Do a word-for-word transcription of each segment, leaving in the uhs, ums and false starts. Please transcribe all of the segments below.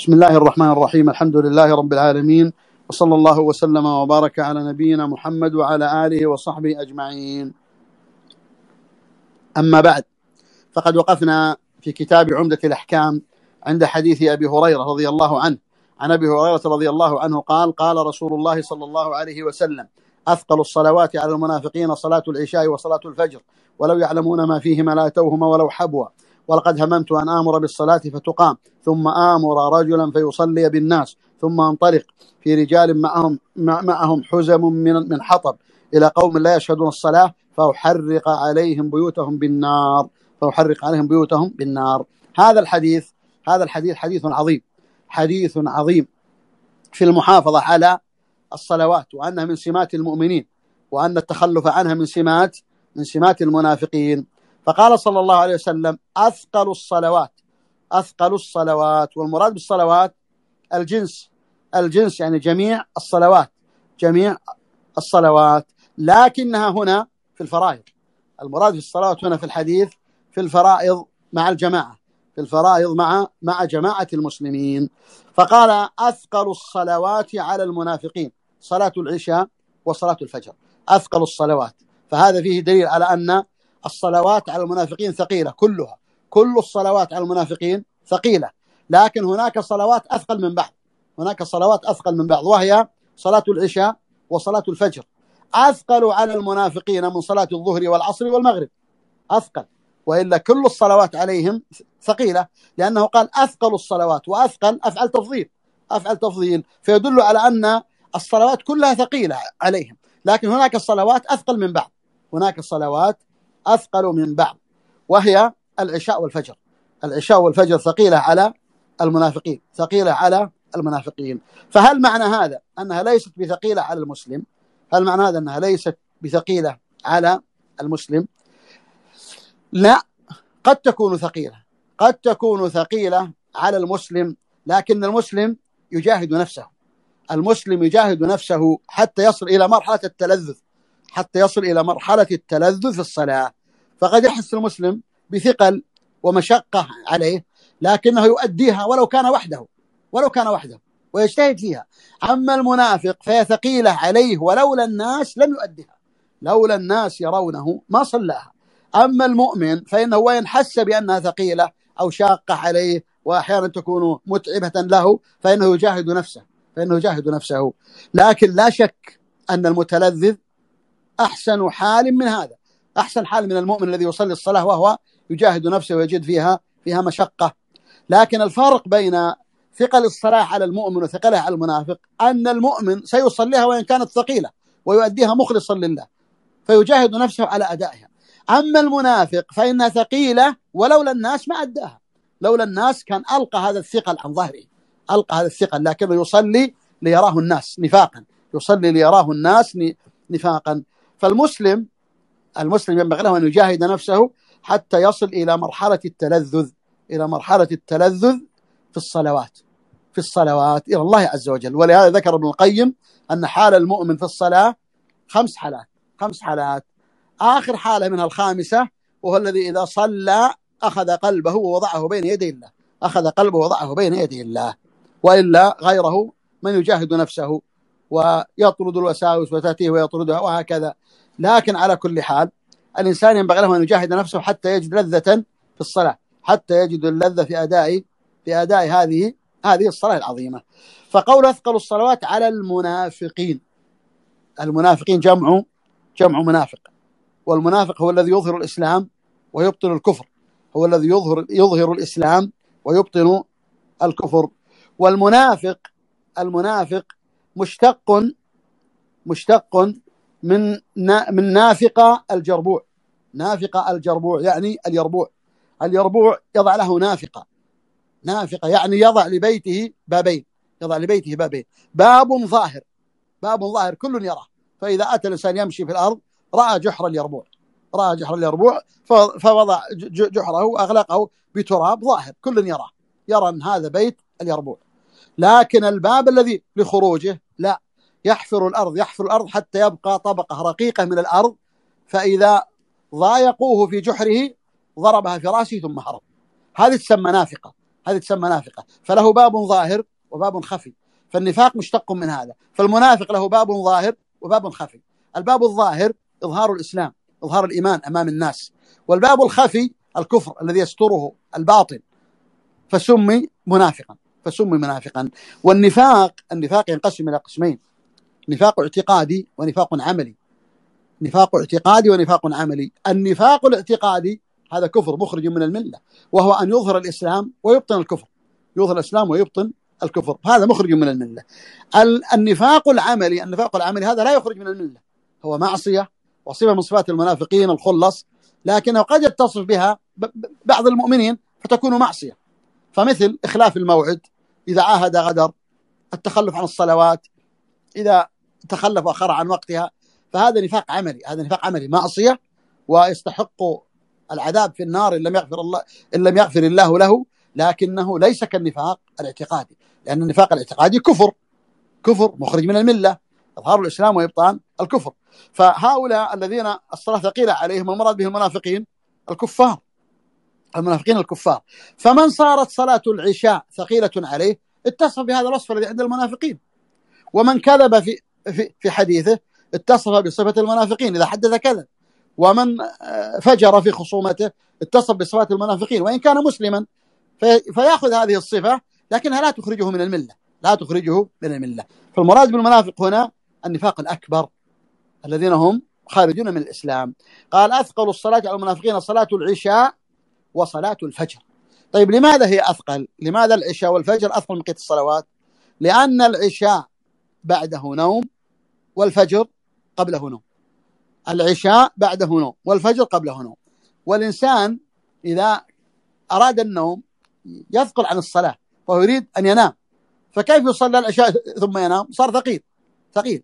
بسم الله الرحمن الرحيم. الحمد لله رب العالمين، وصلى الله وسلم وبارك على نبينا محمد وعلى آله وصحبه أجمعين. أما بعد، فقد وقفنا في كتاب عمدة الأحكام عند حديث أبي هريرة رضي الله عنه. عن أبي هريرة رضي الله عنه قال: قال رسول الله صلى الله عليه وسلم: أثقل الصلوات على المنافقين صلاة العشاء وصلاة الفجر، ولو يعلمون ما فيهما لا أتوهما ولو حبوا. ولقد هممت أن آمر بالصلاة فتقام، ثم آمر رجلا فيصلي بالناس، ثم انطلق في رجال معهم معهم حزم من من حطب إلى قوم لا يشهدون الصلاة فأحرق عليهم بيوتهم بالنار فأحرق عليهم بيوتهم بالنار. هذا الحديث هذا الحديث حديث عظيم حديث عظيم في المحافظة على الصلوات، وأنها من سمات المؤمنين، وأن التخلف عنها من سمات من سمات المنافقين. فقال صلى الله عليه وسلم: أثقل الصلوات أثقل الصلوات والمراد بالصلوات الجنس الجنس يعني جميع الصلوات جميع الصلوات لكنها هنا في الفرائض. المراد في الصلوات هنا في الحديث في الفرائض مع الجماعة في الفرائض مع مع جماعة المسلمين. فقال: أثقل الصلوات على المنافقين صلاة العشاء وصلاة الفجر. أثقل الصلوات، فهذا فيه دليل على أن الصلوات على المنافقين ثقيلة كلها كل الصلوات على المنافقين ثقيلة، لكن هناك صلوات أثقل من بعض هناك صلوات أثقل من بعض وهي صلاة العشاء وصلاة الفجر. أثقل على المنافقين من صلاة الظهر والعصر والمغرب، أثقل، وإلا كل الصلوات عليهم ثقيلة، لأنه قال أثقل الصلوات، وأثقل أفعل تفضيل أفعل تفضيل فيدل على أن الصلوات كلها ثقيلة عليهم، لكن هناك الصلوات أثقل من بعض هناك الصلوات أثقل من بعض وهي العشاء والفجر. العشاء والفجر ثقيلة على المنافقين ثقيلة على المنافقين. فهل معنى هذا أنها ليست بثقيلة على المسلم؟ هل معنى هذا أنها ليست بثقيلة على المسلم؟ لا، قد تكون ثقيلة قد تكون ثقيلة على المسلم، لكن المسلم يجاهد نفسه المسلم يجاهد نفسه حتى يصل إلى مرحلة التلذذ حتى يصل إلى مرحلة التلذذ في الصلاة. فقد يحس المسلم بثقل ومشقة عليه، لكنه يؤديها ولو كان وحده ولو كان وحده ويجتهد فيها. أما المنافق فهي ثقيلة عليه، ولولا الناس لم يؤديها لولا الناس يرونه ما صلاها. أما المؤمن فإنه وإن حس بأنها ثقيلة أو شاقة عليه وأحيانا تكون متعبة له فإنه يجاهد نفسه فإنه يجاهد نفسه لكن لا شك أن المتلذذ أحسن حال من هذا أحسن حال من المؤمن الذي يصلي الصلاة وهو يجاهد نفسه ويجد فيها فيها مشقة. لكن الفرق بين ثقل الصلاة على المؤمن وثقلها على المنافق أن المؤمن سيصليها وإن كانت ثقيلة ويؤديها مخلصا لله فيجاهد نفسه على أدائها. أما المنافق فإنها ثقيلة ولولا الناس ما أداها لولا الناس كان ألقى هذا الثقل عن ظهره ألقى هذا الثقل لكنه يصلي ليراه الناس نفاقا يصلي ليراه الناس نفاقا. فالمسلم المسلم ينبغي له أن يجاهد نفسه حتى يصل إلى مرحلة التلذذ إلى مرحلة التلذذ في الصلوات في الصلوات إلى الله عز وجل. ولهذا ذكر ابن القيم أن حال المؤمن في الصلاة خمس حالات خمس حالات آخر حالة منها الخامسة، وهو الذي إذا صلى أخذ قلبه ووضعه بين يدي الله أخذ قلبه ووضعه بين يدي الله وإلا غيره من يجاهد نفسه ويطرد الوساوس وتأتيه ويطردها وهكذا. لكن على كل حال الإنسان ينبغي له أن يجاهد نفسه حتى يجد لذة في الصلاة حتى يجد اللذة في أداء في أداء هذه هذه الصلاة العظيمة. فقول أثقل الصلوات على المنافقين المنافقين جمع جمع منافق، والمنافق هو الذي يظهر الإسلام ويبطن الكفر هو الذي يظهر يظهر الإسلام ويبطن الكفر. والمنافق المنافق مشتق مشتق من من نافقة الجربوع نافقة الجربوع يعني اليربوع اليربوع يضع له نافقة نافقة يعني يضع لبيته بابين يضع لبيته بابين باب ظاهر باب ظاهر كل يراه، فإذا أتى الإنسان يمشي في الأرض رأى جحر اليربوع رأى جحر اليربوع فوضع جحره وأغلقه بتراب ظاهر كل يراه يرى أن هذا بيت اليربوع. لكن الباب الذي لخروجه لا، يحفر الأرض يحفر الأرض حتى يبقى طبقة رقيقة من الأرض، فإذا ضايقوه في جحره ضربها في رأسه ثم هرب. هذه تسمى نافقة هذه تسمى نافقة. فله باب ظاهر وباب خفي، فالنفاق مشتق من هذا. فالمنافق له باب ظاهر وباب خفي. الباب الظاهر إظهار الإسلام، إظهار الإيمان أمام الناس، والباب الخفي الكفر الذي يستره الباطن، فسمي منافقا فسمي منافقا. والنفاق النفاق ينقسم إلى قسمين: نفاق اعتقادي ونفاق عملي. نفاق اعتقادي ونفاق عملي. النفاق الاعتقادي هذا كفر مخرج من الملة، وهو أن يظهر الإسلام ويبطن الكفر، يظهر الإسلام ويبطن الكفر، هذا مخرج من الملة. النفاق العملي النفاق العملي هذا لا يخرج من الملة، هو معصية وصفة من صفات المنافقين الخلص، لكنه قد يتصف بها بعض المؤمنين فتكون معصية، فمثل إخلاف الموعد، إذا عاهد غدر، التخلف عن الصلوات إذا تخلف وأخر عن وقتها، فهذا نفاق عملي. هذا نفاق عملي معصية ويستحق العذاب في النار إن لم يغفر الله إن لم يغفر الله له، لكنه ليس كالنفاق الاعتقادي، لأن النفاق الاعتقادي كفر كفر مخرج من الملة، إظهار الإسلام وإبطان الكفر. فهؤلاء الذين الصلاة ثقيلة عليهم المراد به المنافقين الكفار المنافقين الكفار. فمن صارت صلاة العشاء ثقيلة عليه اتصف بهذا الوصف الذي عند المنافقين، ومن كذب في في في حديثه اتصف بصفة المنافقين إذا حدث كذب، ومن فجر في خصومته اتصف بصفات المنافقين وإن كان مسلما، فيأخذ هذه الصفة لكنها لا تخرجه من الملة لا تخرجه من الملة. فالمراد بالمنافق هنا النفاق الأكبر الذين هم خارجون من الإسلام. قال: أثقل الصلاة على المنافقين صلاة العشاء وصلاة الفجر. طيب لماذا هي أثقل؟ لماذا العشاء والفجر أثقل من بقية الصلوات؟ لأن العشاء بعده نوم والفجر قبله نوم. العشاء بعده نوم والفجر قبله نوم، والإنسان إذا أراد النوم يثقل عن الصلاة فهو يريد أن ينام، فكيف يصلي العشاء ثم ينام؟ صار ثقيل ثقيل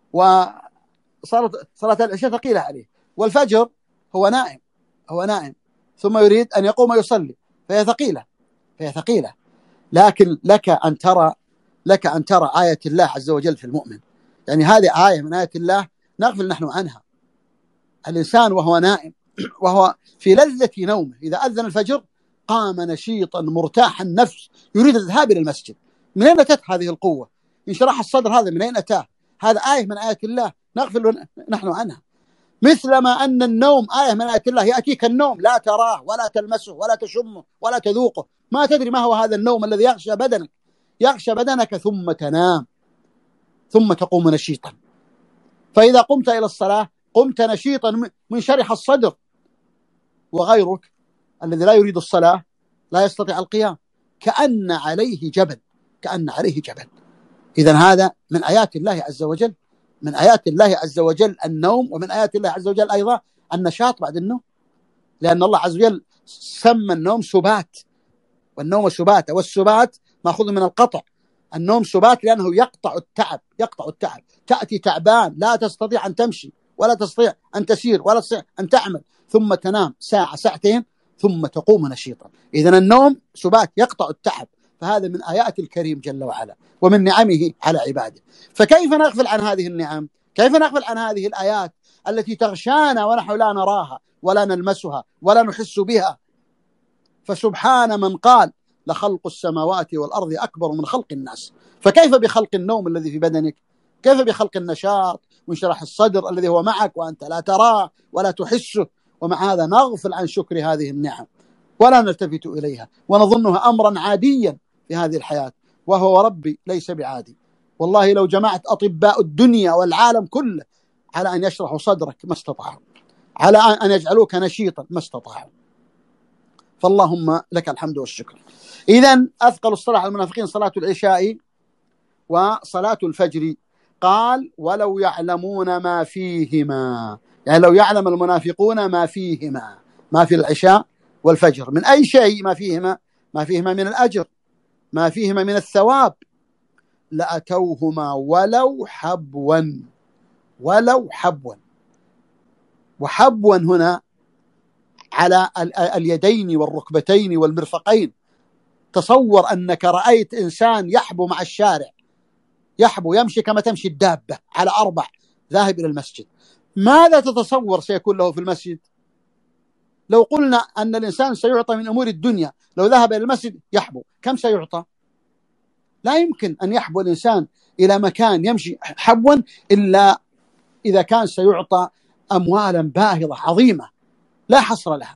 وصارت صلاة العشاء ثقيلة عليه. والفجر هو نائم هو نائم ثم يريد أن يقوم يصلي، فهي ثقيلة فهي ثقيلة لكن لك أن ترى لك أن ترى آية الله عز وجل في المؤمن. يعني هذه آية من آية الله نغفل نحن عنها. الإنسان وهو نائم وهو في لذة نومه إذا أذن الفجر قام نشيطا مرتاح النفس يريد الذهاب إلى المسجد. من أين أتت هذه القوة؟ انشراح الصدر هذا من أين أتاه؟ هذا آية من آيات الله نغفل نحن عنها. مثلما أن النوم آية من آيات الله، يأتيك النوم لا تراه ولا تلمسه ولا تشمه ولا تذوقه، ما تدري ما هو هذا النوم الذي يغشى بدنك يغشى بدنك ثم تنام ثم تقوم نشيطا. فإذا قمت إلى الصلاة قمت نشيطا منشرح الصدر، وغيرك الذي لا يريد الصلاة لا يستطيع القيام كأن عليه جبل كأن عليه جبل. إذن هذا من آيات الله عز وجل من آيات الله عز وجل النوم، ومن آيات الله عز وجل أيضا النشاط بعد النوم، لأن الله عز وجل سمى النوم سبات، والنوم سبات، والسبات مأخوذ من القطع. النوم سبات لأنه يقطع التعب يقطع التعب تأتي تعبان لا تستطيع أن تمشي ولا تستطيع أن تسير ولا تستطيع أن تعمل، ثم تنام ساعة ساعتين ثم تقوم نشيطا. إذن النوم سبات يقطع التعب، فهذا من آيات الكريم جل وعلا ومن نعمه على عباده. فكيف نغفل عن هذه النعم؟ كيف نغفل عن هذه الآيات التي تغشانا ونحن لا نراها ولا نلمسها ولا نحس بها؟ فسبحان من قال: لخلق السماوات والأرض أكبر من خلق الناس. فكيف بخلق النوم الذي في بدنك؟ كيف بخلق النشاط وانشراح الصدر الذي هو معك وأنت لا تراه ولا تحسه؟ ومع هذا نغفل عن شكر هذه النعم ولا نلتفت إليها ونظنها أمرا عاديا في هذه الحياة، وهو ربي ليس بعادي. والله لو جمعت أطباء الدنيا والعالم كله على أن يشرحوا صدرك ما استطاعوا، على أن يجعلوك نشيطا ما استطاعوا. فاللهم لك الحمد والشكر. إذن أثقل الصلاة على المنافقين صلاة العشاء وصلاة الفجر. قال: ولو يعلمون ما فيهما، يعني لو يعلم المنافقون ما فيهما، ما في العشاء والفجر من أي شيء، ما فيهما ما فيهما من الأجر، ما فيهما من الثواب، لأتوهما ولو حبوا ولو حبوا. وحبوا هنا على اليدين والركبتين والمرفقين. تصور أنك رأيت إنسان يحبو مع الشارع، يحبو يمشي كما تمشي الدابة على أربع ذاهب إلى المسجد، ماذا تتصور سيكون له في المسجد؟ لو قلنا أن الإنسان سيعطى من أمور الدنيا، لو ذهب إلى المسجد يحبو، كم سيعطى؟ لا يمكن أن يحبو الإنسان إلى مكان يمشي حبوا إلا إذا كان سيعطى أموالا باهظة عظيمة لا حصر لها.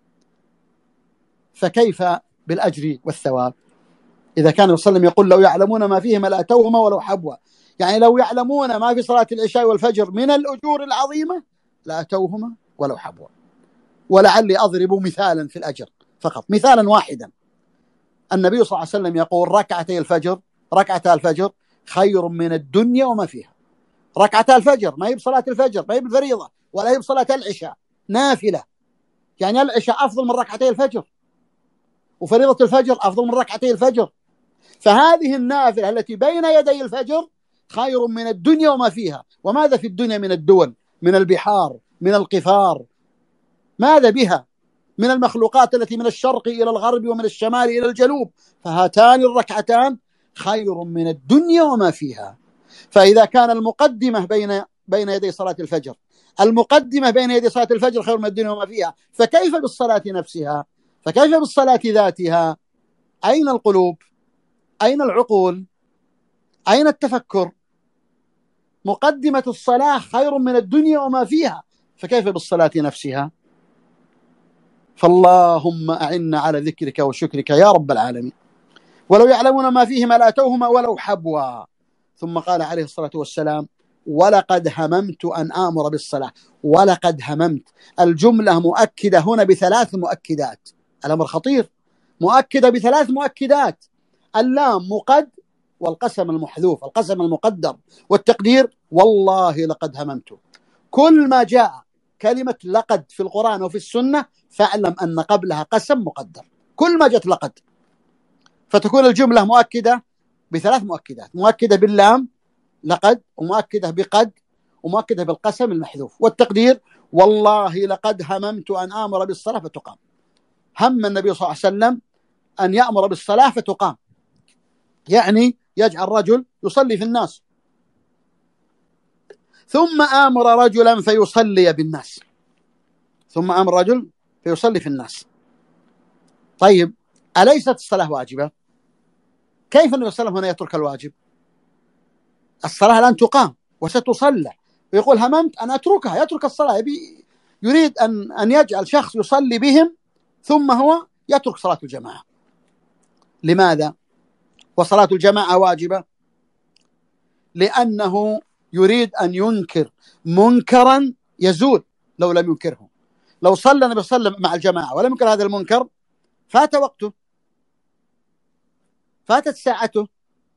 فكيف بالأجر والثواب إذا كان الرسول صلى الله عليه وسلم يقول لو يعلمون ما فيهما لأتوهما ولو حبوا، يعني لو يعلمون ما في صلاة العشاء والفجر من الأجور العظيمة لأتوهما ولو حبوا. ولعلي أضرب مثالا في الأجر فقط، مثالا واحدا. النبي صلى الله عليه وسلم يقول ركعتي الفجر ركعتا الفجر خير من الدنيا وما فيها. ركعتا الفجر ما هي بصلاة الفجر، ما هي بالفريضة ولا هي بصلاة العشاء، نافلة، يعني العشاء أفضل من ركعتي الفجر، وفريضة الفجر أفضل من ركعتي الفجر. فهذه النافلة التي بين يدي الفجر خير من الدنيا وما فيها. وماذا في الدنيا من الدول، من البحار، من القفار، ماذا بها من المخلوقات التي من الشرق إلى الغرب ومن الشمال إلى الجنوب؟ فهاتان الركعتان خير من الدنيا وما فيها. فإذا كان المقدمة بين بين يدي صلاة الفجر المقدمة بين يدي صلاة الفجر خير من الدنيا وما فيها، فكيف بالصلاة نفسها؟ فكيف بالصلاة ذاتها؟ أين القلوب؟ أين العقول؟ أين التفكر؟ مقدمة الصلاة خير من الدنيا وما فيها، فكيف بالصلاة نفسها؟ فاللهم أعنا على ذكرك وشكرك يا رب العالمين. ولو يعلمون ما فيهما لأتوهما ولو حبوا. ثم قال عليه الصلاة والسلام ولقد هممت أن آمر بالصلاة. ولقد هممت، الجملة مؤكدة هنا بثلاث مؤكدات، الأمر خطير، مؤكدة بثلاث مؤكدات. اللام مقد، والقسم المحذوف، القسم المقدر، والتقدير والله لقد هممت. كل ما جاء كلمة لقد في القرآن وفي السنة فاعلم أن قبلها قسم مقدر، كل ما جاءت لقد، فتكون الجملة مؤكدة بثلاث مؤكدات، مؤكدة باللام لقد، ومؤكدة بقد، ومؤكدة بالقسم المحذوف، والتقدير والله لقد هممت أن آمر بالصلاة فتقام. هم النبي صلى الله عليه وسلم أن يأمر بالصلاة فتقام، يعني يجعل رجل يصلي في الناس، ثم آمر رجلا فيصلي بالناس، ثم آمر رجل فيصلي في الناس. طيب أليست الصلاة واجبة؟ كيف النبي صلى الله عليه وسلم هنا يترك الواجب؟ الصلاة لن تقام وستصلى، ويقول هممت أن أتركها، يترك الصلاة، يريد أن أن يجعل شخص يصلي بهم ثم هو يترك صلاة الجماعة. لماذا؟ وصلاة الجماعة واجبة لأنه يريد أن ينكر منكرا يزول لو لم ينكره. لو صلى النبي صلى الله عليه وسلم مع الجماعة ولم ينكر هذا المنكر فات وقته، فاتت ساعته.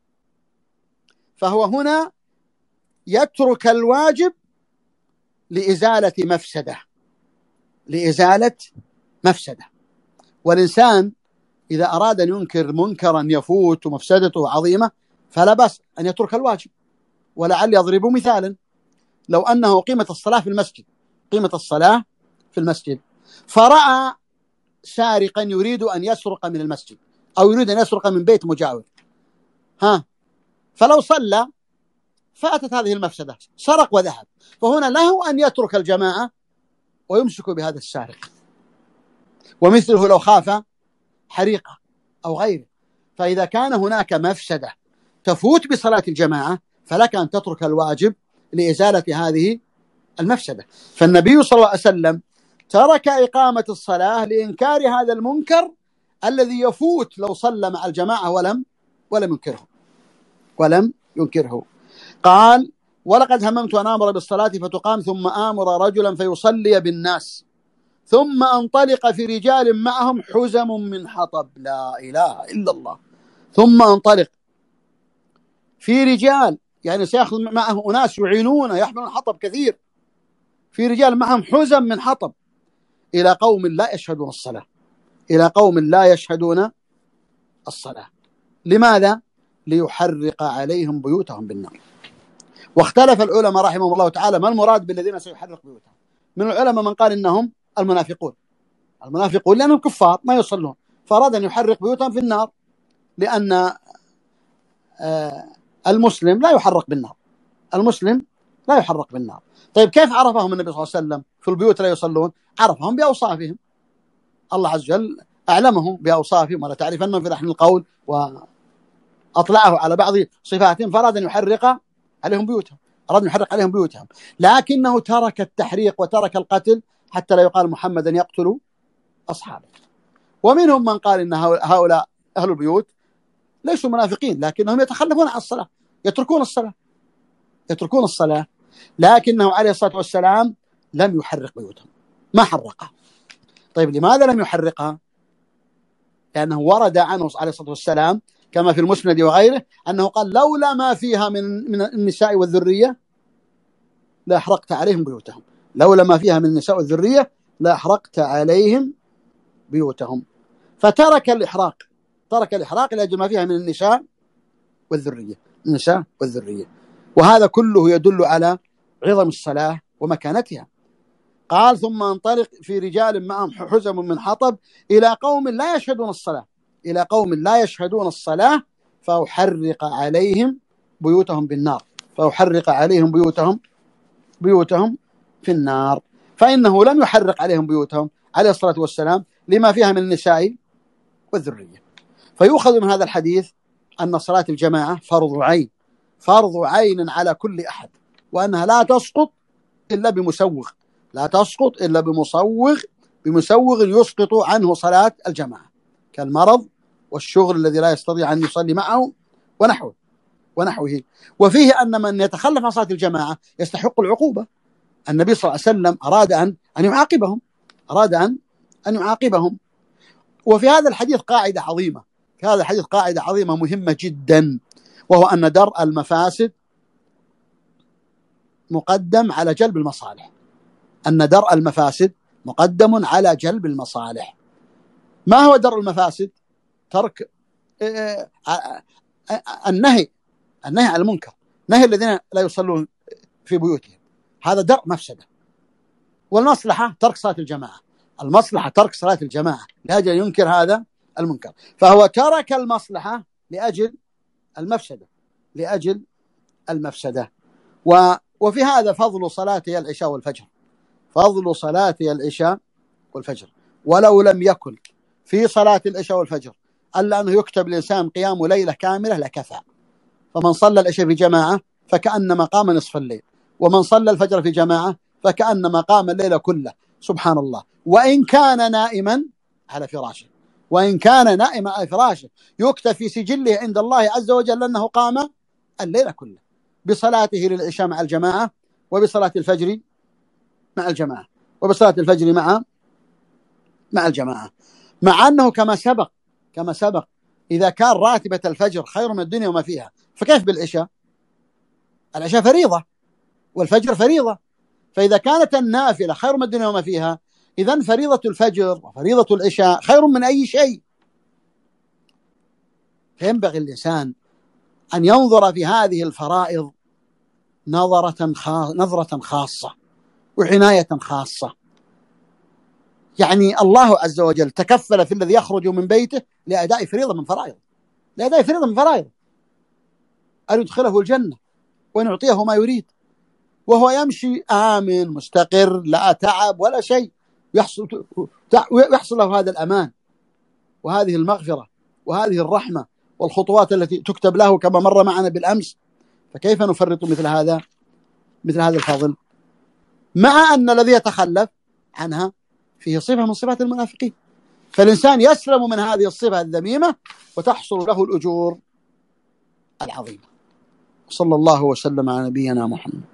فهو هنا يترك الواجب لإزالة مفسدة، لإزالة مفسدة. والإنسان إذا أراد أن ينكر منكرا يفوت ومفسدته عظيمة فلا بأس أن يترك الواجب. ولعلي أضرب مثالا، لو أنه قيمة الصلاة في المسجد، قيمة الصلاة في المسجد، فرأى سارقا يريد أن يسرق من المسجد أو يريد أن يسرق من بيت مجاور، ها، فلو صلى فأتت هذه المفسدة، سرق وذهب، فهنا له أن يترك الجماعة ويمسك بهذا السارق. ومثله لو خاف حريقة أو غيره. فإذا كان هناك مفسدة تفوت بصلاة الجماعة فلك أن تترك الواجب لإزالة هذه المفسدة. فالنبي صلى الله عليه وسلم ترك إقامة الصلاة لإنكار هذا المنكر الذي يفوت لو صلى مع الجماعة ولم ولم ينكره ولم ينكره. قال ولقد هممت أن آمر بالصلاة فتقام ثم آمر رجلا فيصلي بالناس ثم أنطلق في رجال معهم حزم من حطب. لا إله إلا الله. ثم أنطلق في رجال، يعني سيأخذ معه أناس يعينونه يحملون حطب كثير، في رجال معهم حزم من حطب إلى قوم لا يشهدون الصلاة، إلى قوم لا يشهدون الصلاة. لماذا؟ ليحرق عليهم بيوتهم بالنار. واختلف العلماء رحمهم الله تعالى ما المراد بالذين سيحرق بيوتهم. من العلماء من قال إنهم المنافقون، المنافقون لأنهم كفار ما يصلون، فأراد أن يحرق بيوتهم في النار، لأن المسلم لا يحرق بالنار، المسلم لا يحرق بالنار. طيب كيف عرفهم النبي صلى الله عليه وسلم في البيوت لا يصلون؟ عرفهم بأوصافهم، الله عز وجل أعلمهم بأوصافهم ولا تعرفنهم في لحن القول، وأطلعه على بعض صفاتهم، فأراد أن يحرق عليهم بيوتهم، أراد أن يحرق عليهم بيوتهم، لكنه ترك التحريق وترك القتل حتى لا يقال محمدا يقتل أصحابه. ومنهم من قال إن هؤلاء أهل البيوت ليسوا منافقين، لكنهم يتخلفون عن الصلاة، يتركون الصلاة يتركون الصلاة لكنه عليه الصلاة والسلام لم يحرق بيوتهم، ما حرقها. طيب لماذا لم يحرقها؟ لأنه ورد عنه عليه الصلاة والسلام كما في المسند وغيره أنه قال لولا ما فيها من من النساء والذرية لأحرقت عليهم بيوتهم، لولا ما فيها من النساء والذرية لأحرقت عليهم بيوتهم. فترك الإحراق، ترك الإحراق لأجل ما فيها من النساء والذرية، النساء والذرية. وهذا كله يدل على عظم الصلاة ومكانتها. قال ثم انطلق في رجال معهم حزم من حطب إلى قوم لا يشهدون الصلاة، إلى قوم لا يشهدون الصلاة فأحرق عليهم بيوتهم بالنار، فأحرق عليهم بيوتهم بيوتهم في النار. فإنه لم يحرق عليهم بيوتهم عليه الصلاة والسلام لما فيها من النساء والذرية. فيؤخذ من هذا الحديث أن صلاة الجماعة فرض عين، فرض عين على كل أحد، وأنها لا تسقط إلا بمسوغ، لا تسقط إلا بمصوغ بمسوغ يسقط عنه صلاة الجماعة، كالمرض والشغل الذي لا يستطيع أن يصلي معه ونحوه ونحوه. وفيه أن من يتخلف عن صلاة الجماعة يستحق العقوبة. النبي صلى الله عليه وسلم أراد أن أن يعاقبهم، أراد أن أن يعاقبهم. وفي هذا الحديث قاعدة عظيمة، في هذا الحديث قاعدة عظيمة مهمة جدا، وهو أن درء المفاسد مقدم على جلب المصالح، أن درء المفاسد مقدم على جلب المصالح. ما هو درء المفاسد؟ ترك النهي النهي عن المنكر، نهي الذين لا يصلون في بيوتهم، هذا درء مفسدة. والمصلحة ترك صلاة الجماعة، المصلحة ترك صلاة الجماعة لأجل أن ينكر هذا المنكر، فهو ترك المصلحة لأجل المفسدة، لأجل المفسدة. و وفي هذا فضل صلاة العشاء والفجر، فضل صلاة العشاء والفجر. ولو لم يكن في صلاة العشاء والفجر ألا أنه يكتب الإنسان قيام ليلة كاملة لكفى. فمن صلى العشاء في جماعة فكأنما قام نصف الليل، ومن صلى الفجر في جماعة فكأنما قام الليل كله. سبحان الله. وإن كان نائما على فراشه، وإن كان نائما على فراشه يكتب في سجله عند الله عز وجل أنه قام الليل كله بصلاته للعشاء مع الجماعة، وبصلاة الفجر مع الجماعة، وبصلاة الفجر مع مع الجماعة. مع أنه كما سبق كما سبق إذا كان راتبة الفجر خير من الدنيا وما فيها، فكيف بالعشاء؟ العشاء فريضة والفجر فريضة، فإذا كانت النافلة خير من الدنيا وما فيها، إذن فريضة الفجر وفريضة العشاء خير من أي شيء. فينبغي الإنسان أن ينظر في هذه الفرائض نظرة نظرة خاصة وعناية خاصة. يعني الله عز وجل تكفل في الذي يخرج من بيته لأداء فريضة من فرائض، لأداء فريضة من فرائض، أن يدخله الجنة وأن يعطيه ما يريد، وهو يمشي آمن مستقر لا تعب ولا شيء، يحصل يحصل له هذا الأمان وهذه المغفرة وهذه الرحمة والخطوات التي تكتب له كما مر معنا بالأمس. فكيف نفرط مثل هذا مثل هذا الفضل، مع أن الذي يتخلف عنها فيه صفة من صفات المنافقين؟ فالإنسان يسلم من هذه الصفة الذميمة وتحصل له الأجور العظيمة. صلى الله وسلم على نبينا محمد.